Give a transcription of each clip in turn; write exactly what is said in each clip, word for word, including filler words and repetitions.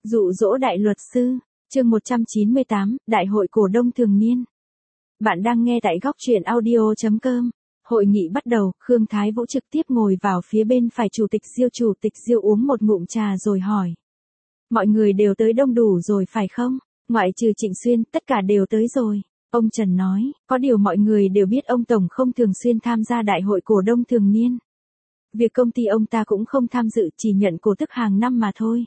Dụ dỗ đại luật sư, chương một trăm chín mươi tám, Đại hội cổ đông thường niên. Bạn đang nghe tại góc truyện audio chấm com. Hội nghị bắt đầu, Khương Thái Vũ trực tiếp ngồi vào phía bên phải chủ tịch Diêu. Chủ tịch Diêu uống một ngụm trà rồi hỏi. Mọi người đều tới đông đủ rồi phải không? Ngoại trừ Trịnh Xuyên, tất cả đều tới rồi. Ông Trần nói, có điều mọi người đều biết ông Tổng không thường xuyên tham gia đại hội cổ đông thường niên. Việc công ty ông ta cũng không tham dự, chỉ nhận cổ tức hàng năm mà thôi.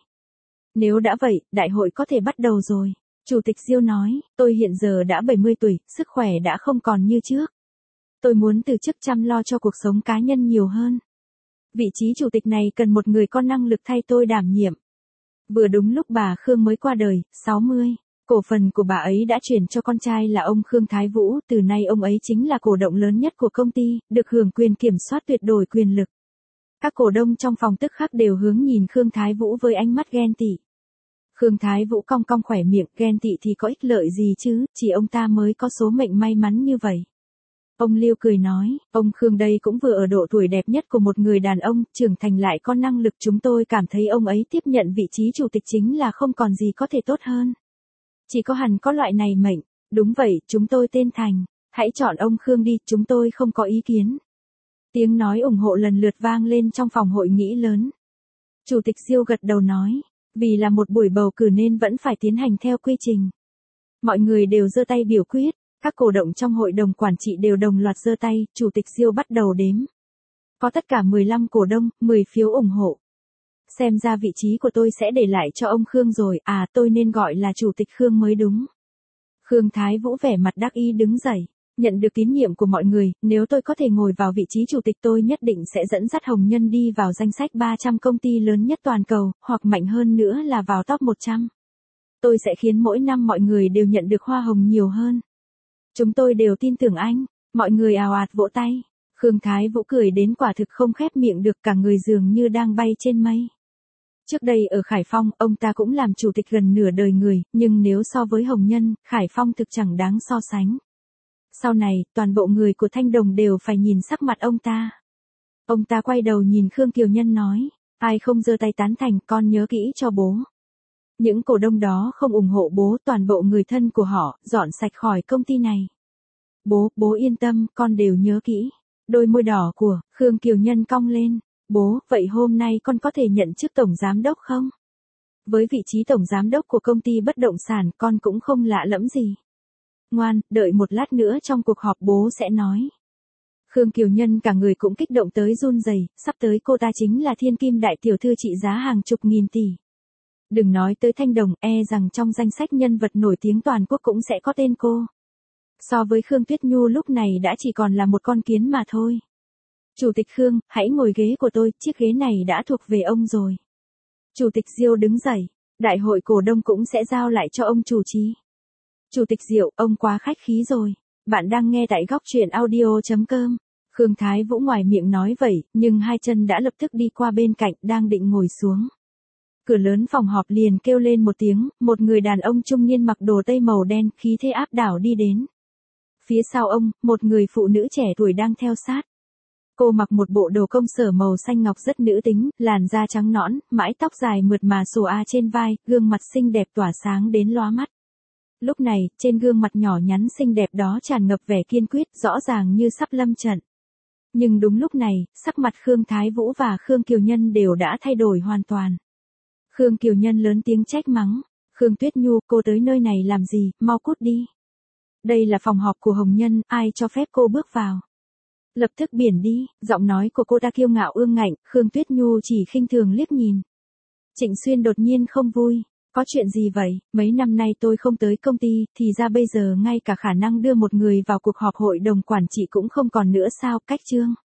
Nếu đã vậy, đại hội có thể bắt đầu rồi. Chủ tịch Diêu nói, tôi hiện giờ đã bảy mươi tuổi, sức khỏe đã không còn như trước. Tôi muốn từ chức chăm lo cho cuộc sống cá nhân nhiều hơn. Vị trí chủ tịch này cần một người có năng lực thay tôi đảm nhiệm. Vừa đúng lúc bà Khương mới qua đời, sáu mươi. Cổ phần của bà ấy đã chuyển cho con trai là ông Khương Thái Vũ, từ nay ông ấy chính là cổ đông lớn nhất của công ty, được hưởng quyền kiểm soát tuyệt đối quyền lực. Các cổ đông trong phòng tức khắc đều hướng nhìn Khương Thái Vũ với ánh mắt ghen tị. Khương Thái Vũ cong cong khỏe miệng, ghen tị thì có ích lợi gì chứ, chỉ ông ta mới có số mệnh may mắn như vậy. Ông Liêu cười nói, ông Khương đây cũng vừa ở độ tuổi đẹp nhất của một người đàn ông, trưởng thành lại có năng lực, chúng tôi cảm thấy ông ấy tiếp nhận vị trí chủ tịch chính là không còn gì có thể tốt hơn. Chỉ có hẳn có loại này mệnh, đúng vậy, chúng tôi tên Thành, hãy chọn ông Khương đi, chúng tôi không có ý kiến. Tiếng nói ủng hộ lần lượt vang lên trong phòng hội nghị lớn. Chủ tịch Diêu gật đầu nói, vì là một buổi bầu cử nên vẫn phải tiến hành theo quy trình. Mọi người đều giơ tay biểu quyết, các cổ đông trong hội đồng quản trị đều đồng loạt giơ tay, chủ tịch Diêu bắt đầu đếm. Có tất cả mười lăm cổ đông, mười phiếu ủng hộ. Xem ra vị trí của tôi sẽ để lại cho ông Khương rồi, à tôi nên gọi là chủ tịch Khương mới đúng. Khương Thái Vũ vẻ mặt đắc ý đứng dậy. Nhận được tín nhiệm của mọi người, nếu tôi có thể ngồi vào vị trí chủ tịch tôi nhất định sẽ dẫn dắt Hồng Nhân đi vào danh sách ba trăm công ty lớn nhất toàn cầu, hoặc mạnh hơn nữa là vào top một trăm. Tôi sẽ khiến mỗi năm mọi người đều nhận được hoa hồng nhiều hơn. Chúng tôi đều tin tưởng anh, mọi người ào ạt vỗ tay. Khương Thái Vũ cười đến quả thực không khép miệng được, cả người dường như đang bay trên mây. Trước đây ở Khải Phong, ông ta cũng làm chủ tịch gần nửa đời người, nhưng nếu so với Hồng Nhân, Khải Phong thực chẳng đáng so sánh. Sau này, toàn bộ người của Thanh Đồng đều phải nhìn sắc mặt ông ta. Ông ta quay đầu nhìn Khương Kiều Nhân nói, ai không giơ tay tán thành, con nhớ kỹ cho bố. Những cổ đông đó không ủng hộ bố, toàn bộ người thân của họ, dọn sạch khỏi công ty này. Bố, bố yên tâm, con đều nhớ kỹ. Đôi môi đỏ của Khương Kiều Nhân cong lên, bố, vậy hôm nay con có thể nhận chức tổng giám đốc không? Với vị trí tổng giám đốc của công ty bất động sản, con cũng không lạ lẫm gì. Ngoan, đợi một lát nữa trong cuộc họp bố sẽ nói. Khương Kiều Nhân cả người cũng kích động tới run rẩy, sắp tới cô ta chính là thiên kim đại tiểu thư trị giá hàng chục nghìn tỷ. Đừng nói tới Thanh Đồng, e rằng trong danh sách nhân vật nổi tiếng toàn quốc cũng sẽ có tên cô. So với Khương Tuyết Nhu lúc này đã chỉ còn là một con kiến mà thôi. Chủ tịch Khương, hãy ngồi ghế của tôi, chiếc ghế này đã thuộc về ông rồi. Chủ tịch Diêu đứng dậy, đại hội cổ đông cũng sẽ giao lại cho ông chủ trì. Chủ tịch Diệu, ông quá khách khí rồi. Bạn đang nghe tại góc truyện audio chấm com. Khương Thái Vũ ngoài miệng nói vậy, nhưng hai chân đã lập tức đi qua bên cạnh, đang định ngồi xuống. Cửa lớn phòng họp liền kêu lên một tiếng, một người đàn ông trung niên mặc đồ tây màu đen, khí thế áp đảo đi đến. Phía sau ông, một người phụ nữ trẻ tuổi đang theo sát. Cô mặc một bộ đồ công sở màu xanh ngọc rất nữ tính, làn da trắng nõn, mái tóc dài mượt mà xòa a trên vai, gương mặt xinh đẹp tỏa sáng đến lóa mắt. Lúc này, trên gương mặt nhỏ nhắn xinh đẹp đó tràn ngập vẻ kiên quyết, rõ ràng như sắp lâm trận. Nhưng đúng lúc này, sắc mặt Khương Thái Vũ và Khương Kiều Nhân đều đã thay đổi hoàn toàn. Khương Kiều Nhân lớn tiếng trách mắng, Khương Tuyết Nhu, cô tới nơi này làm gì, mau cút đi. Đây là phòng họp của Hồng Nhân, ai cho phép cô bước vào. Lập tức biển đi, giọng nói của cô ta kiêu ngạo ương ngạnh, Khương Tuyết Nhu chỉ khinh thường liếc nhìn. Trịnh Xuyên đột nhiên không vui. Có chuyện gì vậy, mấy năm nay tôi không tới công ty, thì ra bây giờ ngay cả khả năng đưa một người vào cuộc họp hội đồng quản trị cũng không còn nữa sao, cách trương.